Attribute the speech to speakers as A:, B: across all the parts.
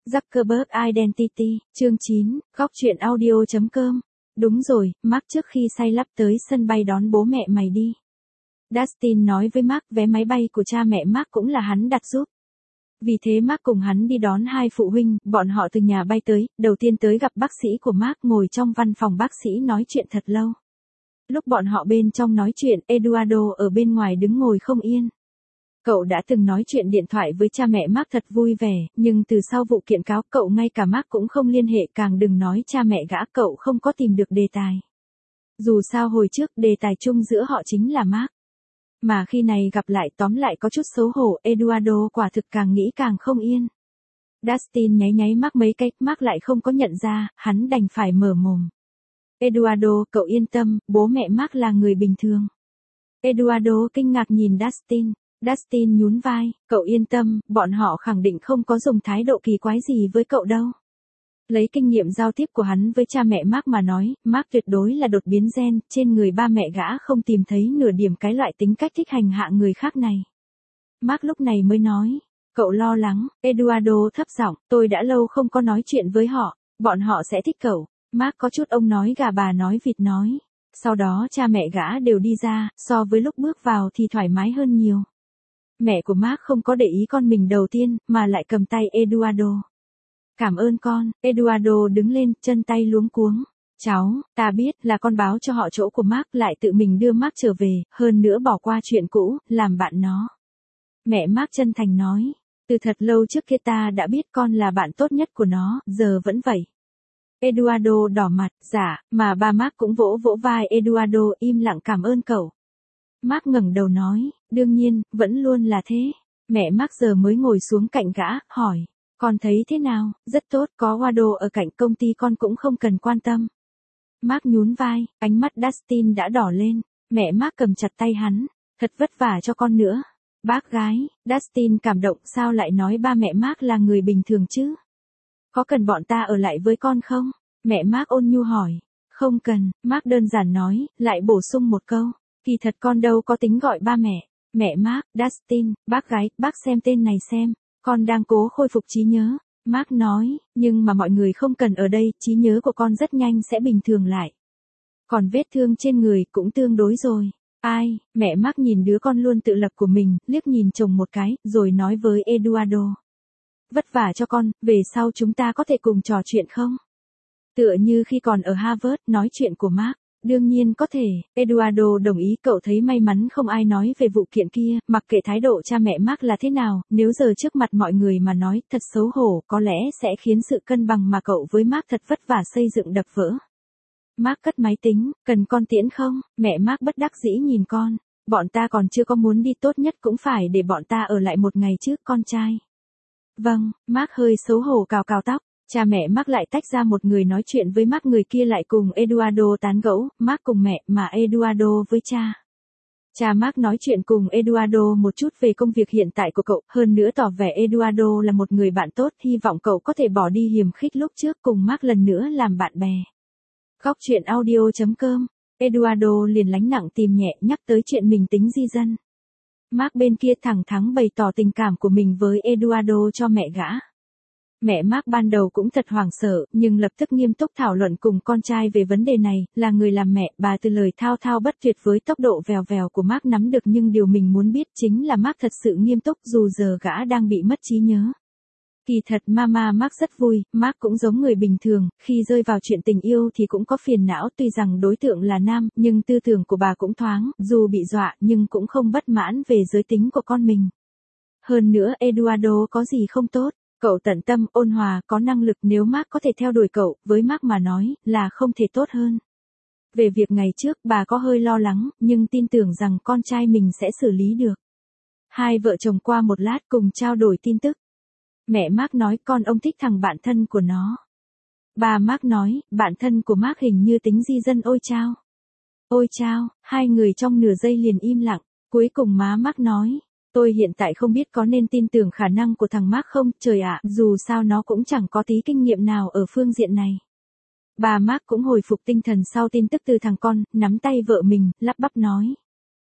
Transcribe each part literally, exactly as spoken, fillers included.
A: Zuckerberg Identity, chương chín, góc truyện audio chấm com. Đúng rồi, Mark trước khi say lắp tới sân bay đón bố mẹ mày đi. Dustin nói với Mark vé máy bay của cha mẹ Mark cũng là hắn đặt giúp. Vì thế Mark cùng hắn đi đón hai phụ huynh, bọn họ từ nhà bay tới, đầu tiên tới gặp bác sĩ của Mark ngồi trong văn phòng bác sĩ nói chuyện thật lâu. Lúc bọn họ bên trong nói chuyện, Eduardo ở bên ngoài đứng ngồi không yên. Cậu đã từng nói chuyện điện thoại với cha mẹ Mark thật vui vẻ, nhưng từ sau vụ kiện cáo cậu ngay cả Mark cũng không liên hệ, càng đừng nói cha mẹ gã, cậu không có tìm được đề tài. Dù sao hồi trước đề tài chung giữa họ chính là Mark. Mà khi này gặp lại tóm lại có chút xấu hổ, Eduardo quả thực càng nghĩ càng không yên. Dustin nháy nháy Mark mấy cái, Mark lại không có nhận ra, hắn đành phải mở mồm. Eduardo, cậu yên tâm, bố mẹ Mark là người bình thường. Eduardo kinh ngạc nhìn Dustin. Dustin nhún vai, cậu yên tâm, bọn họ khẳng định không có dùng thái độ kỳ quái gì với cậu đâu. Lấy kinh nghiệm giao tiếp của hắn với cha mẹ Mark mà nói, Mark tuyệt đối là đột biến gen, trên người ba mẹ gã không tìm thấy nửa điểm cái loại tính cách thích hành hạ người khác này. Mark lúc này mới nói, cậu lo lắng, Eduardo thấp giọng, tôi đã lâu không có nói chuyện với họ, bọn họ sẽ thích cậu. Mark có chút ông nói gà bà nói vịt nói. Sau đó cha mẹ gã đều đi ra, so với lúc bước vào thì thoải mái hơn nhiều. Mẹ của Mark không có để ý con mình đầu tiên, mà lại cầm tay Eduardo. Cảm ơn con, Eduardo đứng lên, chân tay luống cuống. Cháu, ta biết là con báo cho họ chỗ của Mark, lại tự mình đưa Mark trở về, hơn nữa bỏ qua chuyện cũ, làm bạn nó. Mẹ Mark chân thành nói, từ thật lâu trước kia ta đã biết con là bạn tốt nhất của nó, giờ vẫn vậy. Eduardo đỏ mặt, dạ, mà ba Mark cũng vỗ vỗ vai Eduardo, im lặng cảm ơn cậu. Mark ngẩng đầu nói, đương nhiên, vẫn luôn là thế. Mẹ Mark giờ mới ngồi xuống cạnh gã, hỏi, con thấy thế nào, rất tốt, có Wado ở cạnh công ty con cũng không cần quan tâm. Mark nhún vai, ánh mắt Dustin đã đỏ lên, mẹ Mark cầm chặt tay hắn, thật vất vả cho con nữa. Bác gái, Dustin cảm động, sao lại nói ba mẹ Mark là người bình thường chứ? Có cần bọn ta ở lại với con không? Mẹ Mark ôn nhu hỏi, không cần, Mark đơn giản nói, lại bổ sung một câu. Kỳ thật con đâu có tính gọi ba mẹ. Mẹ Mark, Dustin, bác gái, bác xem tên này xem, con đang cố khôi phục trí nhớ. Mark nói, nhưng mà mọi người không cần ở đây, trí nhớ của con rất nhanh sẽ bình thường lại. Còn vết thương trên người cũng tương đối rồi. Ai, mẹ Mark nhìn đứa con luôn tự lập của mình, liếc nhìn chồng một cái, rồi nói với Eduardo. Vất vả cho con, về sau chúng ta có thể cùng trò chuyện không? Tựa như khi còn ở Harvard, nói chuyện của Mark. Đương nhiên có thể, Eduardo đồng ý, cậu thấy may mắn không ai nói về vụ kiện kia, mặc kệ thái độ cha mẹ Mark là thế nào, nếu giờ trước mặt mọi người mà nói, thật xấu hổ, có lẽ sẽ khiến sự cân bằng mà cậu với Mark thật vất vả xây dựng đập vỡ. Mark cất máy tính, cần con tiễn không? Mẹ Mark bất đắc dĩ nhìn con, bọn ta còn chưa có muốn đi, tốt nhất cũng phải để bọn ta ở lại một ngày chứ, con trai. Vâng, Mark hơi xấu hổ cào cào tóc. Cha mẹ Mark lại tách ra, một người nói chuyện với Mark, người kia lại cùng Eduardo tán gẫu, Mark cùng mẹ, mà Eduardo với cha. Cha Mark nói chuyện cùng Eduardo một chút về công việc hiện tại của cậu, hơn nữa tỏ vẻ Eduardo là một người bạn tốt, hy vọng cậu có thể bỏ đi hiềm khích lúc trước, cùng Mark lần nữa làm bạn bè. Góc truyện audio chấm com, Eduardo liền lánh nặng tìm nhẹ, nhắc tới chuyện mình tính di dân. Mark bên kia thẳng thắn bày tỏ tình cảm của mình với Eduardo cho mẹ gã. Mẹ Mark ban đầu cũng thật hoảng sợ, nhưng lập tức nghiêm túc thảo luận cùng con trai về vấn đề này, là người làm mẹ, bà từ lời thao thao bất tuyệt với tốc độ vèo vèo của Mark nắm được, nhưng điều mình muốn biết chính là Mark thật sự nghiêm túc, dù giờ gã đang bị mất trí nhớ. Kỳ thật mama Mark rất vui, Mark cũng giống người bình thường, khi rơi vào chuyện tình yêu thì cũng có phiền não, tuy rằng đối tượng là nam, nhưng tư tưởng của bà cũng thoáng, dù bị dọa nhưng cũng không bất mãn về giới tính của con mình. Hơn nữa Eduardo có gì không tốt. Cậu tận tâm, ôn hòa, có năng lực, nếu Mark có thể theo đuổi cậu, với Mark mà nói, là không thể tốt hơn. Về việc ngày trước, bà có hơi lo lắng, nhưng tin tưởng rằng con trai mình sẽ xử lý được. Hai vợ chồng qua một lát cùng trao đổi tin tức. Mẹ Mark nói con ông thích thằng bạn thân của nó. Bà Mark nói, bạn thân của Mark hình như tính di dân. Ôi chao. Ôi chao, hai người trong nửa giây liền im lặng, cuối cùng má Mark nói. Tôi hiện tại không biết có nên tin tưởng khả năng của thằng Mark không, trời ạ, dù sao nó cũng chẳng có tí kinh nghiệm nào ở phương diện này. Bà Mark cũng hồi phục tinh thần sau tin tức từ thằng con, nắm tay vợ mình, lắp bắp nói.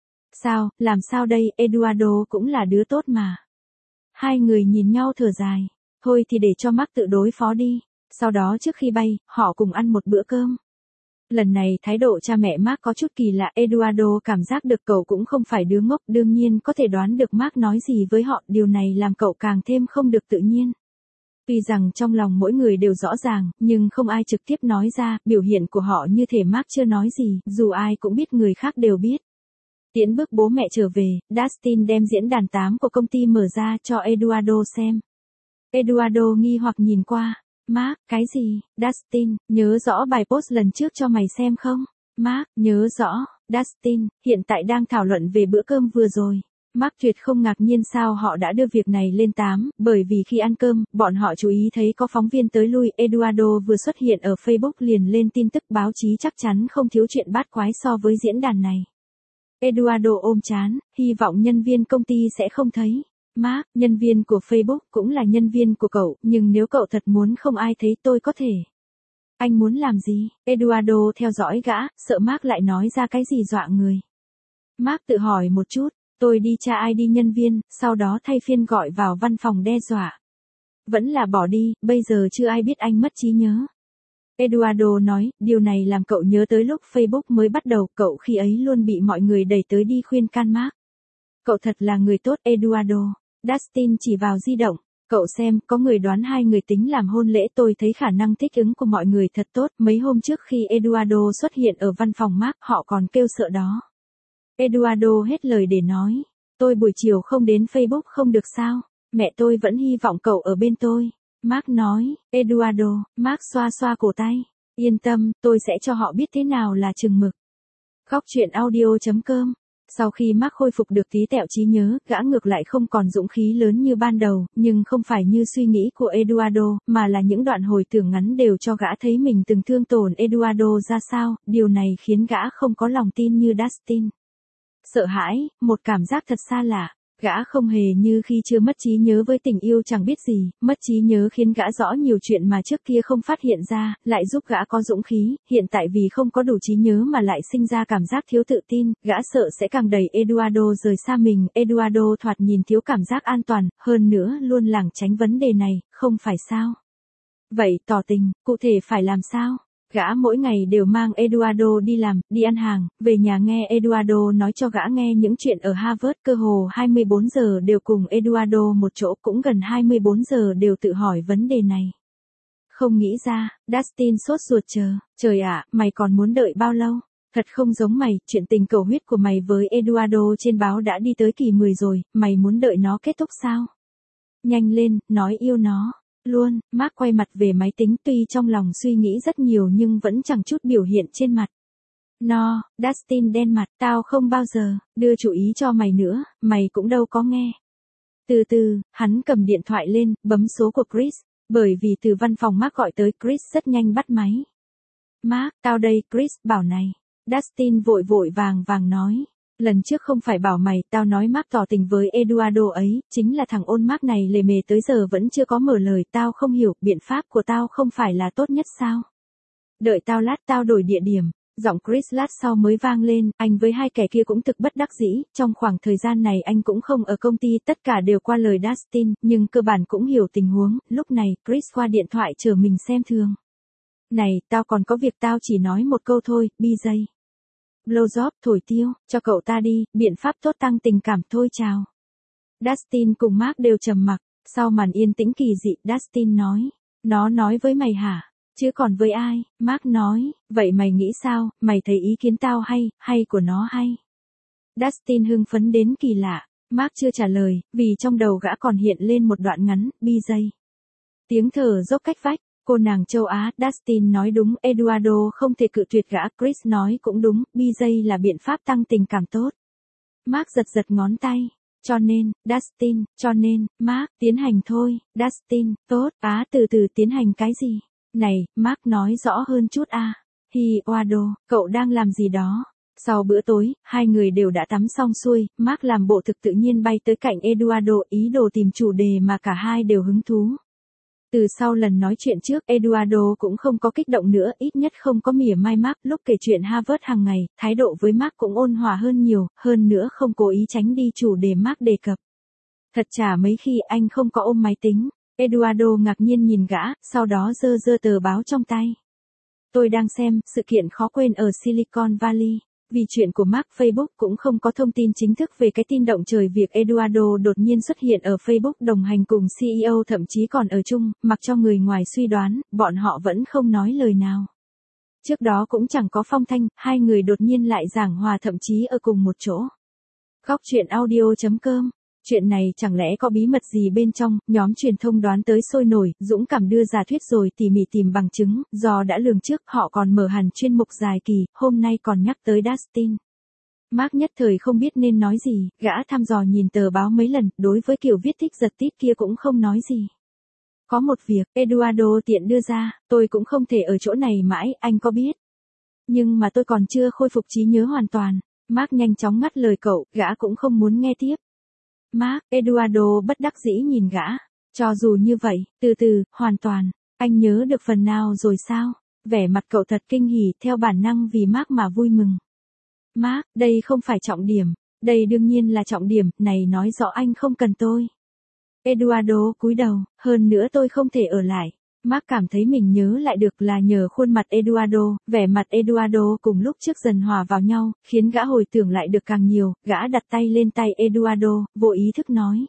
A: Sao, làm sao đây, Eduardo cũng là đứa tốt mà. Hai người nhìn nhau thở dài. thôi thì để cho Mark tự đối phó đi. Sau đó trước khi bay, họ cùng ăn một bữa cơm. Lần này thái độ cha mẹ Mark có chút kỳ lạ, Eduardo cảm giác được cậu cũng không phải đứa ngốc, đương nhiên có thể đoán được Mark nói gì với họ, điều này làm cậu càng thêm không được tự nhiên. Tuy rằng trong lòng mỗi người đều rõ ràng, nhưng không ai trực tiếp nói ra, biểu hiện của họ như thể Mark chưa nói gì, dù ai cũng biết người khác đều biết. Tiễn bước bố mẹ trở về, Dustin đem diễn đàn tám của công ty mở ra cho Eduardo xem. Eduardo nghi hoặc nhìn qua. Mark, cái gì? Dustin, nhớ rõ bài post lần trước cho mày xem không? Mark, nhớ rõ. Dustin, hiện tại đang thảo luận về bữa cơm vừa rồi. Mark tuyệt không ngạc nhiên sao họ đã đưa việc này lên tám, bởi vì khi ăn cơm, bọn họ chú ý thấy có phóng viên tới lui, Eduardo vừa xuất hiện ở Facebook liền lên tin tức, báo chí chắc chắn không thiếu chuyện bát quái so với diễn đàn này. Eduardo ôm trán, hy vọng nhân viên công ty sẽ không thấy. Mark, nhân viên của Facebook cũng là nhân viên của cậu, nhưng nếu cậu thật muốn không ai thấy tôi có thể. Anh muốn làm gì? Eduardo theo dõi gã, sợ Mark lại nói ra cái gì dọa người. Mark tự hỏi một chút, tôi đi tra i đê nhân viên, sau đó thay phiên gọi vào văn phòng đe dọa. Vẫn là bỏ đi, bây giờ chưa ai biết anh mất trí nhớ. Eduardo nói, điều này làm cậu nhớ tới lúc Facebook mới bắt đầu, cậu khi ấy luôn bị mọi người đẩy tới đi khuyên can Mark. Cậu thật là người tốt, Eduardo. Dustin chỉ vào di động, cậu xem, có người đoán hai người tính làm hôn lễ, tôi thấy khả năng thích ứng của mọi người thật tốt, mấy hôm trước khi Eduardo xuất hiện ở văn phòng Mark, họ còn kêu sợ đó. Eduardo hết lời để nói, tôi buổi chiều không đến Facebook không được sao, mẹ tôi vẫn hy vọng cậu ở bên tôi. Mark nói, Eduardo, Mark xoa xoa cổ tay, yên tâm, tôi sẽ cho họ biết thế nào là chừng mực. Góc truyện audio chấm com. Sau khi Mark khôi phục được tí tẹo trí nhớ, gã ngược lại không còn dũng khí lớn như ban đầu, nhưng không phải như suy nghĩ của Eduardo, mà là những đoạn hồi tưởng ngắn đều cho gã thấy mình từng thương tổn Eduardo ra sao, điều này khiến gã không có lòng tin như Dustin. Sợ hãi, một cảm giác thật xa lạ. Gã không hề như khi chưa mất trí nhớ với tình yêu chẳng biết gì, mất trí nhớ khiến gã rõ nhiều chuyện mà trước kia không phát hiện ra, lại giúp gã có dũng khí, hiện tại vì không có đủ trí nhớ mà lại sinh ra cảm giác thiếu tự tin, gã sợ sẽ càng đẩy Eduardo rời xa mình, Eduardo thoạt nhìn thiếu cảm giác an toàn, hơn nữa luôn lảng tránh vấn đề này, không phải sao? Vậy tỏ tình, cụ thể phải làm sao? Gã mỗi ngày đều mang Eduardo đi làm, đi ăn hàng, về nhà nghe Eduardo nói cho gã nghe những chuyện ở Harvard, cơ hồ hai mươi bốn giờ đều cùng Eduardo một chỗ, cũng gần hai mươi bốn giờ đều tự hỏi vấn đề này. Không nghĩ ra, Dustin sốt ruột chờ, trời ạ, mày còn muốn đợi bao lâu? Thật không giống mày, chuyện tình cầu huyết của mày với Eduardo trên báo đã đi tới kỳ mười rồi, mày muốn đợi nó kết thúc sao? Nhanh lên, nói yêu nó. Luôn, Mark quay mặt về máy tính, tuy trong lòng suy nghĩ rất nhiều nhưng vẫn chẳng chút biểu hiện trên mặt. No, Dustin đen mặt, tao không bao giờ đưa chú ý cho mày nữa, mày cũng đâu có nghe. Từ từ, hắn cầm điện thoại lên, bấm số của Chris, bởi vì từ văn phòng Mark gọi tới, Chris rất nhanh bắt máy. Mark, tao đây, Chris, bảo này. Dustin vội vội vàng vàng nói. Lần trước không phải bảo mày, tao nói Mark tỏ tình với Eduardo ấy, chính là thằng ôn Mark này lề mề tới giờ vẫn chưa có mở lời, tao không hiểu, biện pháp của tao không phải là tốt nhất sao? Đợi tao lát, tao đổi địa điểm. Giọng Chris lát sau mới vang lên, anh với hai kẻ kia cũng thực bất đắc dĩ, trong khoảng thời gian này anh cũng không ở công ty, tất cả đều qua lời Dustin, nhưng cơ bản cũng hiểu tình huống, lúc này, Chris qua điện thoại chờ mình xem thường. Này, tao còn có việc, tao chỉ nói một câu thôi, bê gi. Blowjob, thổi tiêu, cho cậu ta đi, biện pháp tốt tăng tình cảm thôi chào. Dustin cùng Mark đều trầm mặc, sau màn yên tĩnh kỳ dị, Dustin nói, nó nói với mày hả? Chứ còn với ai? Mark nói, vậy mày nghĩ sao, mày thấy ý kiến tao hay, hay của nó hay? Dustin hưng phấn đến kỳ lạ, Mark chưa trả lời, vì trong đầu gã còn hiện lên một đoạn ngắn, bê gi. Tiếng thở dốc cách vách. Cô nàng châu Á, Dustin nói đúng, Eduardo không thể cự tuyệt gã, Chris nói cũng đúng, bê gi là biện pháp tăng tình cảm tốt. Mark giật giật ngón tay. Cho nên, Dustin, cho nên, Mark, tiến hành thôi, Dustin, tốt, á từ từ tiến hành cái gì? Này, Mark nói rõ hơn chút a. À. Eduardo, cậu đang làm gì đó? Sau bữa tối, hai người đều đã tắm xong xuôi, Mark làm bộ thực tự nhiên bay tới cạnh Eduardo, ý đồ tìm chủ đề mà cả hai đều hứng thú. Từ sau lần nói chuyện trước, Eduardo cũng không có kích động nữa, ít nhất không có mỉa mai Mark, lúc kể chuyện Harvard hàng ngày, thái độ với Mark cũng ôn hòa hơn nhiều, hơn nữa không cố ý tránh đi chủ đề Mark đề cập. Thật chả mấy khi anh không có ôm máy tính. Eduardo ngạc nhiên nhìn gã, sau đó giơ giơ tờ báo trong tay. Tôi đang xem, sự kiện khó quên ở Silicon Valley. Vì chuyện của Mark, Facebook cũng không có thông tin chính thức về cái tin động trời việc Eduardo đột nhiên xuất hiện ở Facebook đồng hành cùng xê e ô, thậm chí còn ở chung, mặc cho người ngoài suy đoán, bọn họ vẫn không nói lời nào. Trước đó cũng chẳng có phong thanh, hai người đột nhiên lại giảng hòa thậm chí ở cùng một chỗ. Góc chuyện audio chấm com. Chuyện này chẳng lẽ có bí mật gì bên trong, nhóm truyền thông đoán tới sôi nổi, dũng cảm đưa giả thuyết rồi tỉ mỉ tìm bằng chứng, do đã lường trước họ còn mở hẳn chuyên mục dài kỳ, hôm nay còn nhắc tới Dustin. Mark nhất thời không biết nên nói gì, gã thăm dò nhìn tờ báo mấy lần, đối với kiểu viết thích giật tít kia cũng không nói gì. Có một việc, Eduardo tiện đưa ra, tôi cũng không thể ở chỗ này mãi, anh có biết. Nhưng mà tôi còn chưa khôi phục trí nhớ hoàn toàn. Mark nhanh chóng ngắt lời cậu, gã cũng không muốn nghe tiếp. Mark, Eduardo bất đắc dĩ nhìn gã. Cho dù như vậy, từ từ, hoàn toàn. Anh nhớ được phần nào rồi sao? Vẻ mặt cậu thật kinh hỉ, theo bản năng vì Mark mà vui mừng. Mark, đây không phải trọng điểm. Đây đương nhiên là trọng điểm, này nói rõ anh không cần tôi. Eduardo cúi đầu, hơn nữa tôi không thể ở lại. Mark cảm thấy mình nhớ lại được là nhờ khuôn mặt Eduardo, vẻ mặt Eduardo cùng lúc trước dần hòa vào nhau, khiến gã hồi tưởng lại được càng nhiều, gã đặt tay lên tay Eduardo, vô ý thức nói.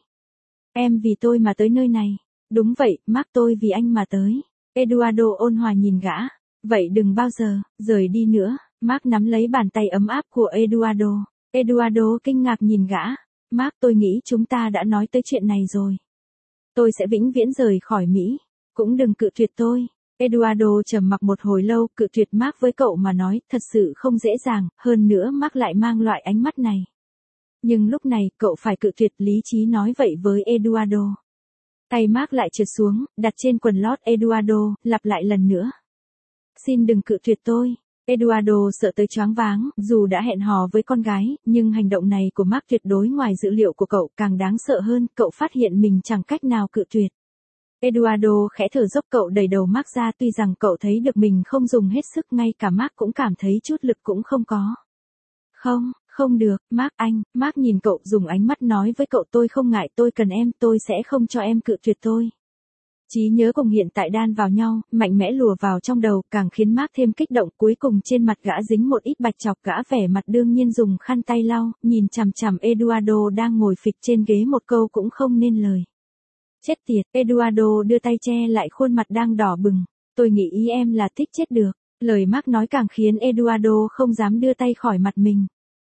A: Em vì tôi mà tới nơi này. Đúng vậy, Mark, tôi vì anh mà tới. Eduardo ôn hòa nhìn gã. Vậy đừng bao giờ, rời đi nữa. Mark nắm lấy bàn tay ấm áp của Eduardo. Eduardo kinh ngạc nhìn gã. Mark, tôi nghĩ chúng ta đã nói tới chuyện này rồi. Tôi sẽ vĩnh viễn rời khỏi Mỹ. Cũng đừng cự tuyệt tôi. Eduardo trầm mặc một hồi lâu, cự tuyệt Mark với cậu mà nói, thật sự không dễ dàng, hơn nữa Mark lại mang loại ánh mắt này. Nhưng lúc này, cậu phải cự tuyệt, lý trí nói vậy với Eduardo. Tay Mark lại trượt xuống, đặt trên quần lót Eduardo, lặp lại lần nữa. Xin đừng cự tuyệt tôi. Eduardo sợ tới choáng váng, dù đã hẹn hò với con gái, nhưng hành động này của Mark tuyệt đối ngoài dự liệu của cậu, càng đáng sợ hơn, cậu phát hiện mình chẳng cách nào cự tuyệt. Eduardo khẽ thở dốc, cậu đẩy đầu Mark ra, tuy rằng cậu thấy được mình không dùng hết sức, ngay cả Mark cũng cảm thấy chút lực cũng không có. Không, không được, Mark anh, Mark nhìn cậu dùng ánh mắt nói với cậu, tôi không ngại, tôi cần em, tôi sẽ không cho em cự tuyệt tôi. Trí nhớ cùng hiện tại đan vào nhau, mạnh mẽ lùa vào trong đầu, càng khiến Mark thêm kích động, cuối cùng trên mặt gã dính một ít bạch chọc, gã vẻ mặt đương nhiên dùng khăn tay lau, nhìn chằm chằm Eduardo đang ngồi phịch trên ghế, một câu cũng không nên lời. Chết tiệt, Eduardo đưa tay che lại khuôn mặt đang đỏ bừng. Tôi nghĩ ý em là thích chết được. Lời Mark nói càng khiến Eduardo không dám đưa tay khỏi mặt mình.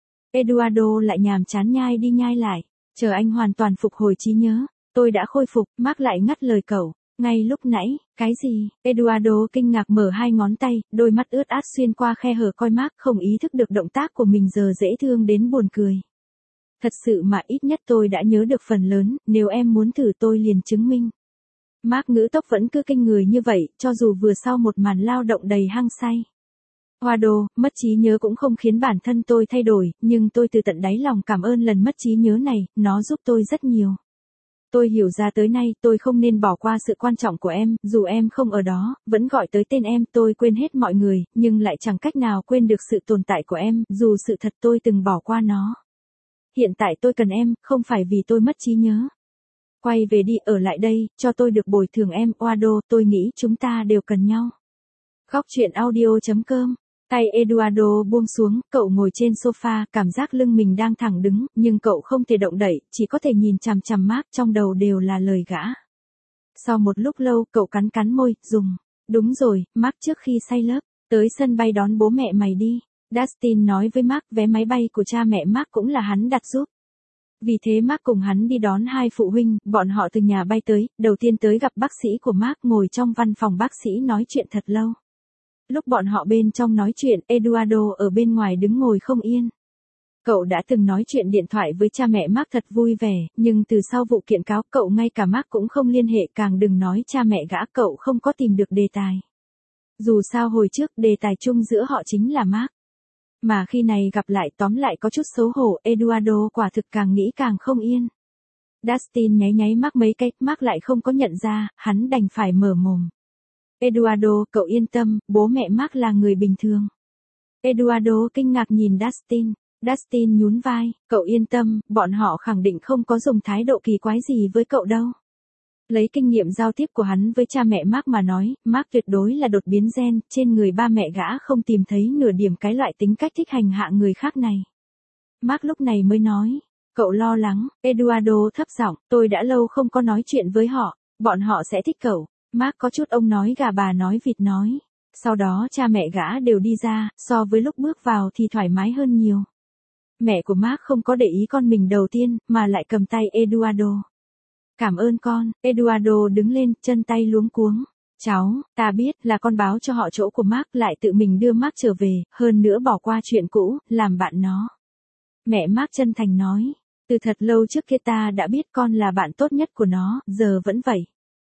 A: Eduardo lại nhàm chán nhai đi nhai lại. Chờ anh hoàn toàn phục hồi trí nhớ. Tôi đã khôi phục, Mark lại ngắt lời cậu. Ngay lúc nãy, cái gì? Eduardo kinh ngạc mở hai ngón tay, đôi mắt ướt át xuyên qua khe hở coi Mark, không ý thức được động tác của mình giờ dễ thương đến buồn cười. Thật sự mà ít nhất tôi đã nhớ được phần lớn, nếu em muốn thử tôi liền chứng minh. Mark ngữ tốc vẫn cứ kinh người như vậy, cho dù vừa sau một màn lao động đầy hăng say. Eduardo, mất trí nhớ cũng không khiến bản thân tôi thay đổi, nhưng tôi từ tận đáy lòng cảm ơn lần mất trí nhớ này, nó giúp tôi rất nhiều. Tôi hiểu ra tới nay tôi không nên bỏ qua sự quan trọng của em, dù em không ở đó, vẫn gọi tới tên em, tôi quên hết mọi người, nhưng lại chẳng cách nào quên được sự tồn tại của em, dù sự thật tôi từng bỏ qua nó. Hiện tại tôi cần em, không phải vì tôi mất trí nhớ. Quay về đi, ở lại đây, cho tôi được bồi thường em, Eduardo, tôi nghĩ chúng ta đều cần nhau. Góc chuyện audio chấm com. Tay Eduardo buông xuống, cậu ngồi trên sofa, cảm giác lưng mình đang thẳng đứng, nhưng cậu không thể động đậy, chỉ có thể nhìn chằm chằm Mark, trong đầu đều là lời gã. Sau một lúc lâu, cậu cắn cắn môi, dùng. Đúng rồi, Mark, trước khi say lớp, tới sân bay đón bố mẹ mày đi. Dustin nói với Mark, vé máy bay của cha mẹ Mark cũng là hắn đặt giúp. Vì thế Mark cùng hắn đi đón hai phụ huynh, bọn họ từ nhà bay tới, đầu tiên tới gặp bác sĩ của Mark, ngồi trong văn phòng bác sĩ nói chuyện thật lâu. Lúc bọn họ bên trong nói chuyện, Eduardo ở bên ngoài đứng ngồi không yên. Cậu đã từng nói chuyện điện thoại với cha mẹ Mark thật vui vẻ, nhưng từ sau vụ kiện cáo, cậu ngay cả Mark cũng không liên hệ, càng đừng nói cha mẹ gã, cậu không có tìm được đề tài. Dù sao hồi trước, đề tài chung giữa họ chính là Mark. Mà khi này gặp lại, tóm lại có chút xấu hổ, Eduardo quả thực càng nghĩ càng không yên. Dustin nháy nháy Mark mấy cái, Mark lại không có nhận ra, hắn đành phải mở mồm. Eduardo, cậu yên tâm, bố mẹ Mark là người bình thường. Eduardo kinh ngạc nhìn Dustin. Dustin nhún vai, cậu yên tâm, bọn họ khẳng định không có dùng thái độ kỳ quái gì với cậu đâu. Lấy kinh nghiệm giao tiếp của hắn với cha mẹ Mark mà nói, Mark tuyệt đối là đột biến gen, trên người ba mẹ gã không tìm thấy nửa điểm cái loại tính cách thích hành hạ người khác này. Mark lúc này mới nói, cậu lo lắng, Eduardo thấp giọng, tôi đã lâu không có nói chuyện với họ, bọn họ sẽ thích cậu. Mark có chút ông nói gà bà nói vịt nói. Sau đó cha mẹ gã đều đi ra, so với lúc bước vào thì thoải mái hơn nhiều. Mẹ của Mark không có để ý con mình đầu tiên, mà lại cầm tay Eduardo. Cảm ơn con, Eduardo đứng lên, chân tay luống cuống. Cháu, ta biết là con báo cho họ chỗ của Mark lại tự mình đưa Mark trở về, hơn nữa bỏ qua chuyện cũ, làm bạn nó. Mẹ Mark chân thành nói, từ thật lâu trước kia ta đã biết con là bạn tốt nhất của nó, giờ vẫn vậy.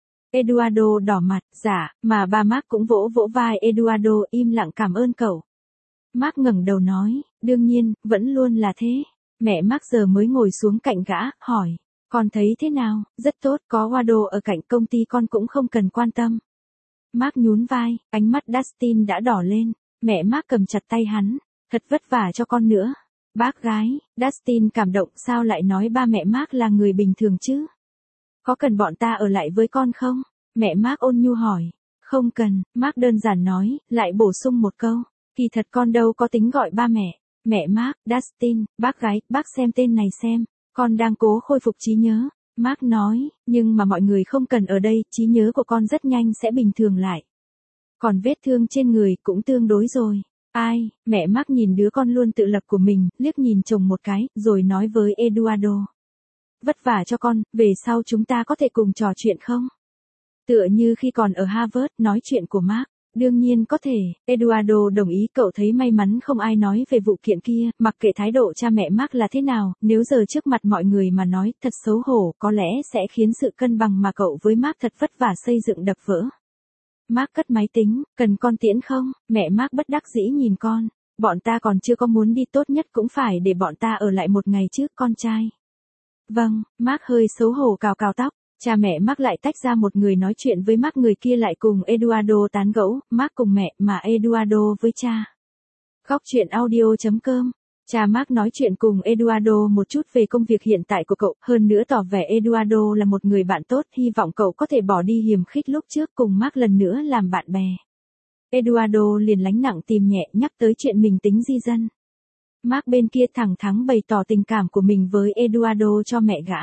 A: Eduardo đỏ mặt, dạ, mà ba Mark cũng vỗ vỗ vai Eduardo im lặng cảm ơn cậu. Mark ngẩng đầu nói, đương nhiên, vẫn luôn là thế. Mẹ Mark giờ mới ngồi xuống cạnh gã, hỏi, con thấy thế nào, rất tốt, có Wado ở cạnh công ty con cũng không cần quan tâm. Mark nhún vai, ánh mắt Dustin đã đỏ lên, mẹ Mark cầm chặt tay hắn, thật vất vả cho con nữa. Bác gái, Dustin cảm động sao lại nói ba mẹ Mark là người bình thường chứ? Có cần bọn ta ở lại với con không? Mẹ Mark ôn nhu hỏi. Không cần, Mark đơn giản nói, lại bổ sung một câu. Kỳ thật con đâu có tính gọi ba mẹ. Mẹ Mark, Dustin, bác gái, bác xem tên này xem. Con đang cố khôi phục trí nhớ. Mark nói, nhưng mà mọi người không cần ở đây, trí nhớ của con rất nhanh sẽ bình thường lại. Còn vết thương trên người cũng tương đối rồi. Ai, mẹ Mark nhìn đứa con luôn tự lập của mình, liếc nhìn chồng một cái, rồi nói với Eduardo. Vất vả cho con, về sau chúng ta có thể cùng trò chuyện không? Tựa như khi còn ở Harvard, nói chuyện của Mark. Đương nhiên có thể, Eduardo đồng ý cậu thấy may mắn không ai nói về vụ kiện kia, mặc kệ thái độ cha mẹ Mark là thế nào, nếu giờ trước mặt mọi người mà nói thật xấu hổ, có lẽ sẽ khiến sự cân bằng mà cậu với Mark thật vất vả xây dựng đập vỡ. Mark cất máy tính, cần con tiễn không? Mẹ Mark bất đắc dĩ nhìn con, bọn ta còn chưa có muốn đi tốt nhất cũng phải để bọn ta ở lại một ngày trước con trai. Vâng, Mark hơi xấu hổ cào cào tóc. Cha mẹ Mark lại tách ra một người nói chuyện với Mark, người kia lại cùng Eduardo tán gẫu, Mark cùng mẹ mà Eduardo với cha. Góc chuyện audio chấm com. Cha Mark nói chuyện cùng Eduardo một chút về công việc hiện tại của cậu, hơn nữa tỏ vẻ Eduardo là một người bạn tốt, hy vọng cậu có thể bỏ đi hiềm khích lúc trước cùng Mark lần nữa làm bạn bè. Eduardo liền lánh nặng tìm nhẹ nhắc tới chuyện mình tính di dân. Mark bên kia thẳng thắn bày tỏ tình cảm của mình với Eduardo cho mẹ gã.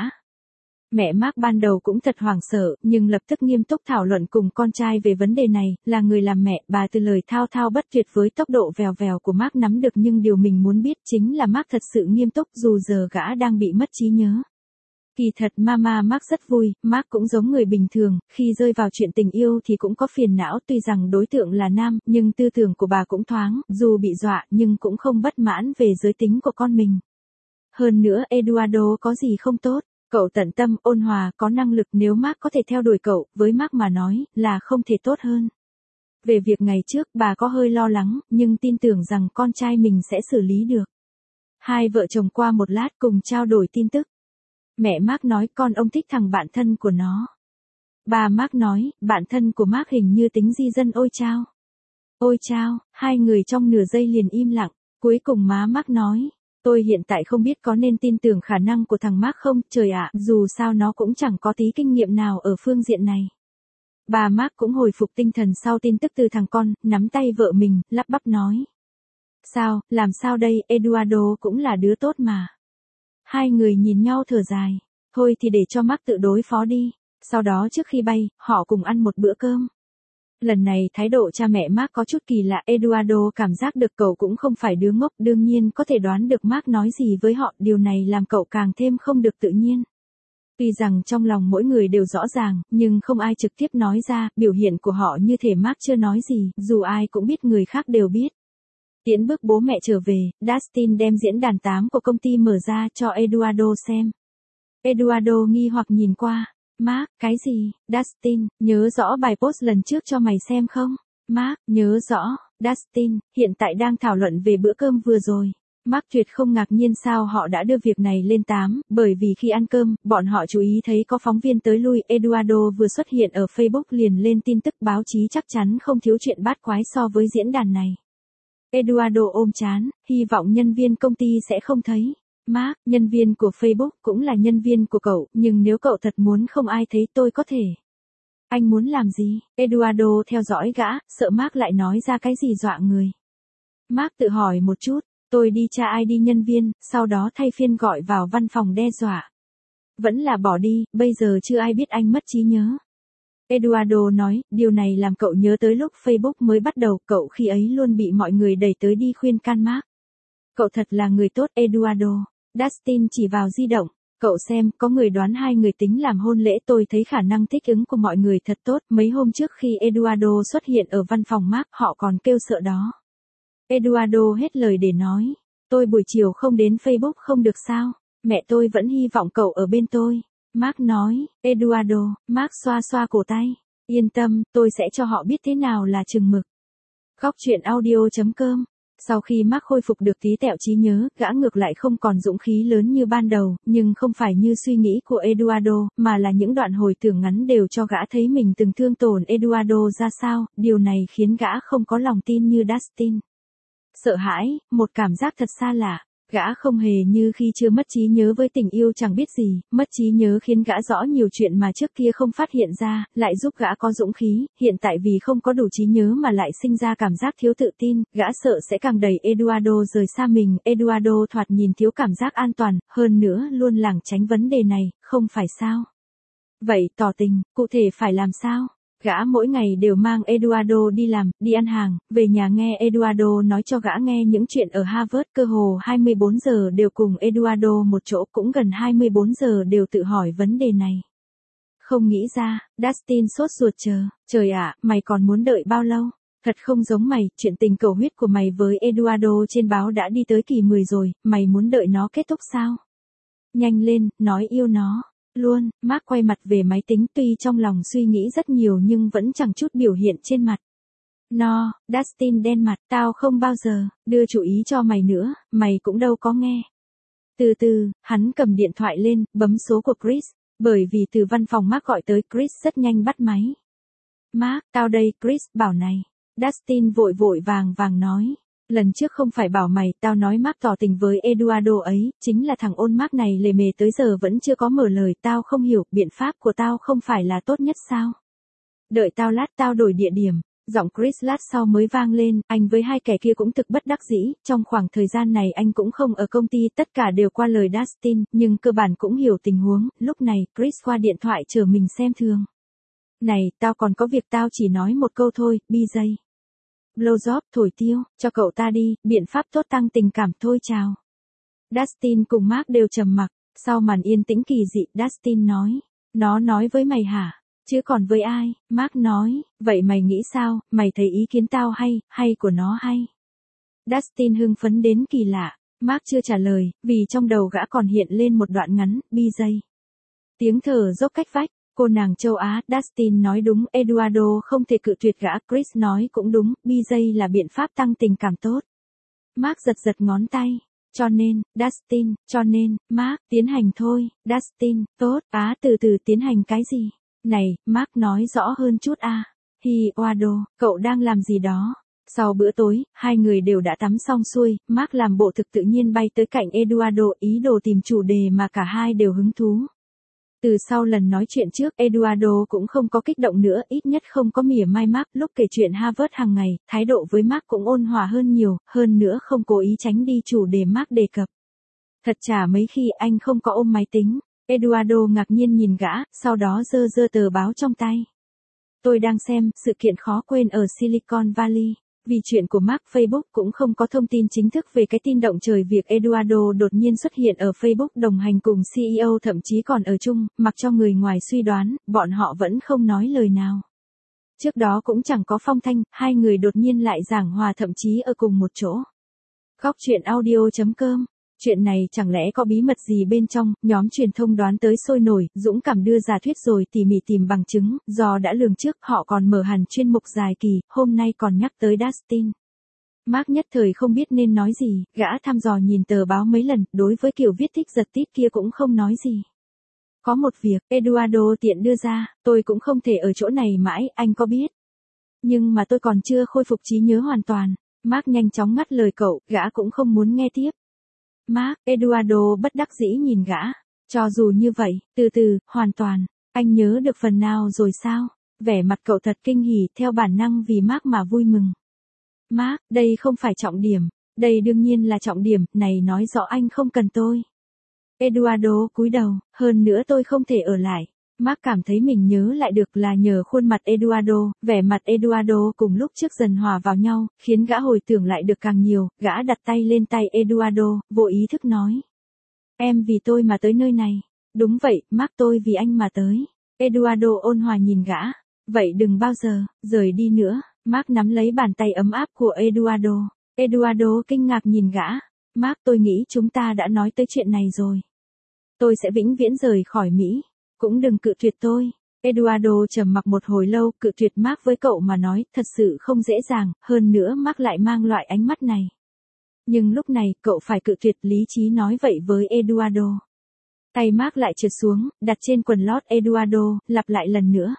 A: Mẹ Mark ban đầu cũng thật hoảng sợ, nhưng lập tức nghiêm túc thảo luận cùng con trai về vấn đề này, là người làm mẹ, bà từ lời thao thao bất tuyệt với tốc độ vèo vèo của Mark nắm được, nhưng điều mình muốn biết chính là Mark thật sự nghiêm túc dù giờ gã đang bị mất trí nhớ. Kỳ thật mama Mark rất vui, Mark cũng giống người bình thường, khi rơi vào chuyện tình yêu thì cũng có phiền não, tuy rằng đối tượng là nam, nhưng tư tưởng của bà cũng thoáng, dù bị dọa nhưng cũng không bất mãn về giới tính của con mình. Hơn nữa Eduardo có gì không tốt. Cậu tận tâm, ôn hòa, có năng lực, nếu Mark có thể theo đuổi cậu, với Mark mà nói, là không thể tốt hơn. Về việc ngày trước, bà có hơi lo lắng, nhưng tin tưởng rằng con trai mình sẽ xử lý được. Hai vợ chồng qua một lát cùng trao đổi tin tức. Mẹ Mark nói con ông thích thằng bạn thân của nó. Bà Mark nói, bạn thân của Mark hình như tính di dân ôi chao. Ôi chao, hai người trong nửa giây liền im lặng, cuối cùng má Mark nói. Tôi hiện tại không biết có nên tin tưởng khả năng của thằng Mark không, trời ạ, dù sao nó cũng chẳng có tí kinh nghiệm nào ở phương diện này. Bà Mark cũng hồi phục tinh thần sau tin tức từ thằng con, nắm tay vợ mình, lắp bắp nói. Sao, làm sao đây, Eduardo cũng là đứa tốt mà. Hai người nhìn nhau thở dài, thôi thì để cho Mark tự đối phó đi, sau đó trước khi bay, họ cùng ăn một bữa cơm. Lần này thái độ cha mẹ Mark có chút kỳ lạ, Eduardo cảm giác được cậu cũng không phải đứa ngốc, đương nhiên có thể đoán được Mark nói gì với họ, điều này làm cậu càng thêm không được tự nhiên. Tuy rằng trong lòng mỗi người đều rõ ràng, nhưng không ai trực tiếp nói ra, biểu hiện của họ như thể Mark chưa nói gì, dù ai cũng biết người khác đều biết. Tiễn bước bố mẹ trở về, Dustin đem diễn đàn tám của công ty mở ra cho Eduardo xem. Eduardo nghi hoặc nhìn qua. Mark, cái gì? Dustin, nhớ rõ bài post lần trước cho mày xem không? Mark, nhớ rõ. Dustin, hiện tại đang thảo luận về bữa cơm vừa rồi. Mark tuyệt không ngạc nhiên sao họ đã đưa việc này lên tám, bởi vì khi ăn cơm, bọn họ chú ý thấy có phóng viên tới lui, Eduardo vừa xuất hiện ở Facebook liền lên tin tức, báo chí chắc chắn không thiếu chuyện bát quái so với diễn đàn này. Eduardo ôm chán, hy vọng nhân viên công ty sẽ không thấy. Mark, nhân viên của Facebook cũng là nhân viên của cậu, nhưng nếu cậu thật muốn không ai thấy tôi có thể. Anh muốn làm gì? Eduardo theo dõi gã, sợ Mark lại nói ra cái gì dọa người. Mark tự hỏi một chút, tôi đi tra i đê nhân viên, sau đó thay phiên gọi vào văn phòng đe dọa. Vẫn là bỏ đi, bây giờ chưa ai biết anh mất trí nhớ. Eduardo nói, điều này làm cậu nhớ tới lúc Facebook mới bắt đầu, cậu khi ấy luôn bị mọi người đẩy tới đi khuyên can Mark. Cậu thật là người tốt, Eduardo. Dustin chỉ vào di động, cậu xem, có người đoán hai người tính làm hôn lễ, tôi thấy khả năng thích ứng của mọi người thật tốt, mấy hôm trước khi Eduardo xuất hiện ở văn phòng Mark, họ còn kêu sợ đó. Eduardo hết lời để nói, tôi buổi chiều không đến Facebook không được sao, mẹ tôi vẫn hy vọng cậu ở bên tôi. Mark nói, Eduardo, Mark xoa xoa cổ tay, yên tâm, tôi sẽ cho họ biết thế nào là chừng mực. Góc truyện audio chấm com. Sau khi Mark khôi phục được tí tẹo trí nhớ, gã ngược lại không còn dũng khí lớn như ban đầu, nhưng không phải như suy nghĩ của Eduardo, mà là những đoạn hồi tưởng ngắn đều cho gã thấy mình từng thương tổn Eduardo ra sao, điều này khiến gã không có lòng tin như Dustin. Sợ hãi, một cảm giác thật xa lạ. Gã không hề như khi chưa mất trí nhớ với tình yêu chẳng biết gì, mất trí nhớ khiến gã rõ nhiều chuyện mà trước kia không phát hiện ra, lại giúp gã có dũng khí, hiện tại vì không có đủ trí nhớ mà lại sinh ra cảm giác thiếu tự tin, gã sợ sẽ càng đẩy Eduardo rời xa mình, Eduardo thoạt nhìn thiếu cảm giác an toàn, hơn nữa luôn lảng tránh vấn đề này, không phải sao? Vậy tỏ tình, cụ thể phải làm sao? Gã mỗi ngày đều mang Eduardo đi làm, đi ăn hàng, về nhà nghe Eduardo nói cho gã nghe những chuyện ở Harvard, cơ hồ hai mươi bốn giờ đều cùng Eduardo một chỗ, cũng gần hai mươi bốn giờ đều tự hỏi vấn đề này. Không nghĩ ra, Dustin sốt ruột chờ, trời ạ, mày còn muốn đợi bao lâu? Thật không giống mày, chuyện tình cầu huyết của mày với Eduardo trên báo đã đi tới kỳ mười rồi, mày muốn đợi nó kết thúc sao? Nhanh lên, nói yêu nó. Luôn, Mark quay mặt về máy tính tuy trong lòng suy nghĩ rất nhiều nhưng vẫn chẳng chút biểu hiện trên mặt. No, Dustin đen mặt, tao không bao giờ đưa chú ý cho mày nữa, mày cũng đâu có nghe. Từ từ, hắn cầm điện thoại lên, bấm số của Chris, bởi vì từ văn phòng Mark gọi tới, Chris rất nhanh bắt máy. Mark, tao đây, Chris, bảo này. Dustin vội vội vàng vàng nói. Lần trước không phải bảo mày, tao nói Mark tỏ tình với Eduardo ấy, chính là thằng ôn Mark này lề mề tới giờ vẫn chưa có mở lời, tao không hiểu, biện pháp của tao không phải là tốt nhất sao? Đợi tao lát, tao đổi địa điểm. Giọng Chris lát sau mới vang lên, anh với hai kẻ kia cũng thực bất đắc dĩ, trong khoảng thời gian này anh cũng không ở công ty, tất cả đều qua lời Dustin, nhưng cơ bản cũng hiểu tình huống, lúc này, Chris qua điện thoại chờ mình xem thường. Này, tao còn có việc, tao chỉ nói một câu thôi, bê gi. Blowjob, thổi tiêu, cho cậu ta đi, biện pháp tốt tăng tình cảm thôi chào. Dustin cùng Mark đều trầm mặc, sau màn yên tĩnh kỳ dị, Dustin nói, nó nói với mày hả? Chứ còn với ai? Mark nói, vậy mày nghĩ sao, mày thấy ý kiến tao hay, hay của nó hay? Dustin hưng phấn đến kỳ lạ, Mark chưa trả lời, vì trong đầu gã còn hiện lên một đoạn ngắn, bê gi. Tiếng thở dốc cách vách. Cô nàng châu Á, Dustin nói đúng, Eduardo không thể cự tuyệt gã, Chris nói cũng đúng, bê gi là biện pháp tăng tình cảm tốt. Mark giật giật ngón tay. Cho nên, Dustin, cho nên, Mark, tiến hành thôi, Dustin, tốt, á từ từ tiến hành cái gì? Này, Mark nói rõ hơn chút a. À. Eduardo, cậu đang làm gì đó? Sau bữa tối, hai người đều đã tắm xong xuôi, Mark làm bộ thực tự nhiên bay tới cạnh Eduardo, ý đồ tìm chủ đề mà cả hai đều hứng thú. Từ sau lần nói chuyện trước, Eduardo cũng không có kích động nữa, ít nhất không có mỉa mai Mark, lúc kể chuyện Harvard hàng ngày, thái độ với Mark cũng ôn hòa hơn nhiều, hơn nữa không cố ý tránh đi chủ đề Mark đề cập. Thật chả mấy khi anh không có ôm máy tính. Eduardo ngạc nhiên nhìn gã, sau đó giơ giơ tờ báo trong tay. Tôi đang xem, sự kiện khó quên ở Silicon Valley. Vì chuyện của Mark, Facebook cũng không có thông tin chính thức về cái tin động trời việc Eduardo đột nhiên xuất hiện ở Facebook đồng hành cùng xê e ô, thậm chí còn ở chung, mặc cho người ngoài suy đoán, bọn họ vẫn không nói lời nào. Trước đó cũng chẳng có phong thanh, hai người đột nhiên lại giảng hòa thậm chí ở cùng một chỗ. Góc truyện audio chấm com. Chuyện này chẳng lẽ có bí mật gì bên trong, nhóm truyền thông đoán tới sôi nổi, dũng cảm đưa giả thuyết rồi tỉ mỉ tìm bằng chứng, do đã lường trước, họ còn mở hẳn chuyên mục dài kỳ, hôm nay còn nhắc tới Dustin. Mark nhất thời không biết nên nói gì, gã thăm dò nhìn tờ báo mấy lần, đối với kiểu viết thích giật tít kia cũng không nói gì. Có một việc, Eduardo tiện đưa ra, tôi cũng không thể ở chỗ này mãi, anh có biết. Nhưng mà tôi còn chưa khôi phục trí nhớ hoàn toàn. Mark nhanh chóng ngắt lời cậu, gã cũng không muốn nghe tiếp. Mark, Eduardo bất đắc dĩ nhìn gã. Cho dù như vậy, từ từ, hoàn toàn. Anh nhớ được phần nào rồi sao? Vẻ mặt cậu thật kinh hỉ theo bản năng vì Mark mà vui mừng. Mark, đây không phải trọng điểm. Đây đương nhiên là trọng điểm, này nói rõ anh không cần tôi. Eduardo cúi đầu, hơn nữa tôi không thể ở lại. Mark cảm thấy mình nhớ lại được là nhờ khuôn mặt Eduardo, vẻ mặt Eduardo cùng lúc trước dần hòa vào nhau, khiến gã hồi tưởng lại được càng nhiều, gã đặt tay lên tay Eduardo, vô ý thức nói. Em vì tôi mà tới nơi này. Đúng vậy, Mark tôi vì anh mà tới. Eduardo ôn hòa nhìn gã. Vậy đừng bao giờ, rời đi nữa. Mark nắm lấy bàn tay ấm áp của Eduardo. Eduardo kinh ngạc nhìn gã. Mark tôi nghĩ chúng ta đã nói tới chuyện này rồi. Tôi sẽ vĩnh viễn rời khỏi Mỹ. Cũng đừng cự tuyệt tôi. Eduardo trầm mặc một hồi lâu, cự tuyệt Mark với cậu mà nói, thật sự không dễ dàng, hơn nữa Mark lại mang loại ánh mắt này. Nhưng lúc này, cậu phải cự tuyệt, lý trí nói vậy với Eduardo. Tay Mark lại trượt xuống, đặt trên quần lót Eduardo, lặp lại lần nữa.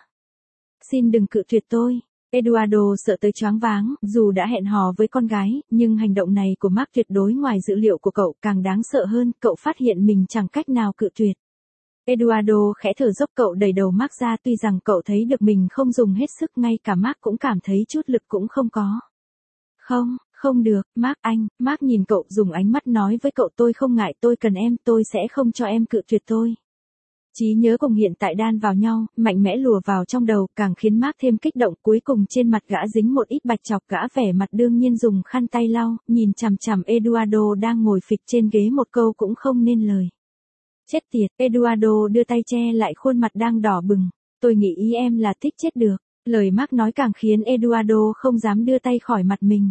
A: Xin đừng cự tuyệt tôi. Eduardo sợ tới choáng váng, dù đã hẹn hò với con gái, nhưng hành động này của Mark tuyệt đối ngoài dự liệu của cậu, càng đáng sợ hơn, cậu phát hiện mình chẳng cách nào cự tuyệt. Eduardo khẽ thở dốc, cậu đẩy đầu Mark ra, tuy rằng cậu thấy được mình không dùng hết sức, ngay cả Mark cũng cảm thấy chút lực cũng không có. Không, không được, Mark anh. Mark nhìn cậu, dùng ánh mắt nói với cậu, tôi không ngại, tôi cần em, tôi sẽ không cho em cự tuyệt tôi. Trí nhớ cùng hiện tại đan vào nhau, mạnh mẽ lùa vào trong đầu, càng khiến Mark thêm kích động, cuối cùng trên mặt gã dính một ít bạch chọc, gã vẻ mặt đương nhiên dùng khăn tay lau, nhìn chằm chằm Eduardo đang ngồi phịch trên ghế, một câu cũng không nên lời. Chết tiệt, Eduardo đưa tay che lại khuôn mặt đang đỏ bừng. Tôi nghĩ ý em là thích chết được. Lời Mark nói càng khiến Eduardo không dám đưa tay khỏi mặt mình.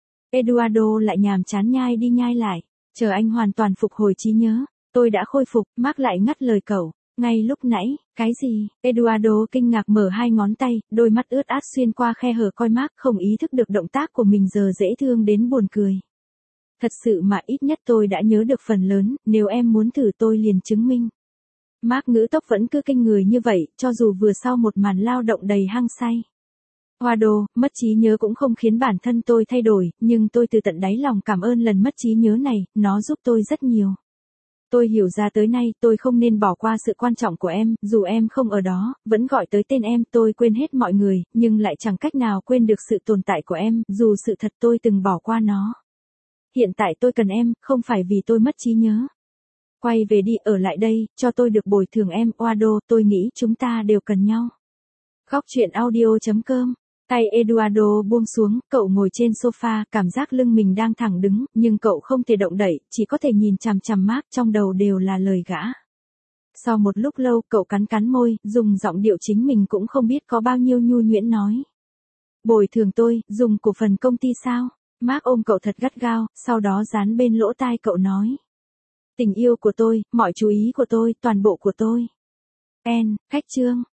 A: Eduardo lại nhàm chán nhai đi nhai lại. Chờ anh hoàn toàn phục hồi trí nhớ. Tôi đã khôi phục, Mark lại ngắt lời cậu. Ngay lúc nãy, cái gì? Eduardo kinh ngạc mở hai ngón tay, đôi mắt ướt át xuyên qua khe hở coi Mark, không ý thức được động tác của mình giờ dễ thương đến buồn cười. Thật sự mà ít nhất tôi đã nhớ được phần lớn, nếu em muốn thử tôi liền chứng minh. Mark ngữ tốc vẫn cứ kinh người như vậy, cho dù vừa sau một màn lao động đầy hăng say. Eduardo, mất trí nhớ cũng không khiến bản thân tôi thay đổi, nhưng tôi từ tận đáy lòng cảm ơn lần mất trí nhớ này, nó giúp tôi rất nhiều. Tôi hiểu ra tới nay, tôi không nên bỏ qua sự quan trọng của em, dù em không ở đó, vẫn gọi tới tên em, tôi quên hết mọi người, nhưng lại chẳng cách nào quên được sự tồn tại của em, dù sự thật tôi từng bỏ qua nó. Hiện tại tôi cần em, không phải vì tôi mất trí nhớ. Quay về đi, ở lại đây, cho tôi được bồi thường em, Eduardo, tôi nghĩ chúng ta đều cần nhau. Góc truyện audio chấm com. Tay Eduardo buông xuống, cậu ngồi trên sofa, cảm giác lưng mình đang thẳng đứng, nhưng cậu không thể động đậy, chỉ có thể nhìn chằm chằm Mark, trong đầu đều là lời gã. Sau một lúc lâu, cậu cắn cắn môi, dùng giọng điệu chính mình cũng không biết có bao nhiêu nhu nhuyễn nói. Bồi thường tôi, dùng cổ phần công ty sao? Mark ôm cậu thật gắt gao, sau đó dán bên lỗ tai cậu nói. Tình yêu của tôi, mọi chú ý của tôi, toàn bộ của tôi. En, cách chương.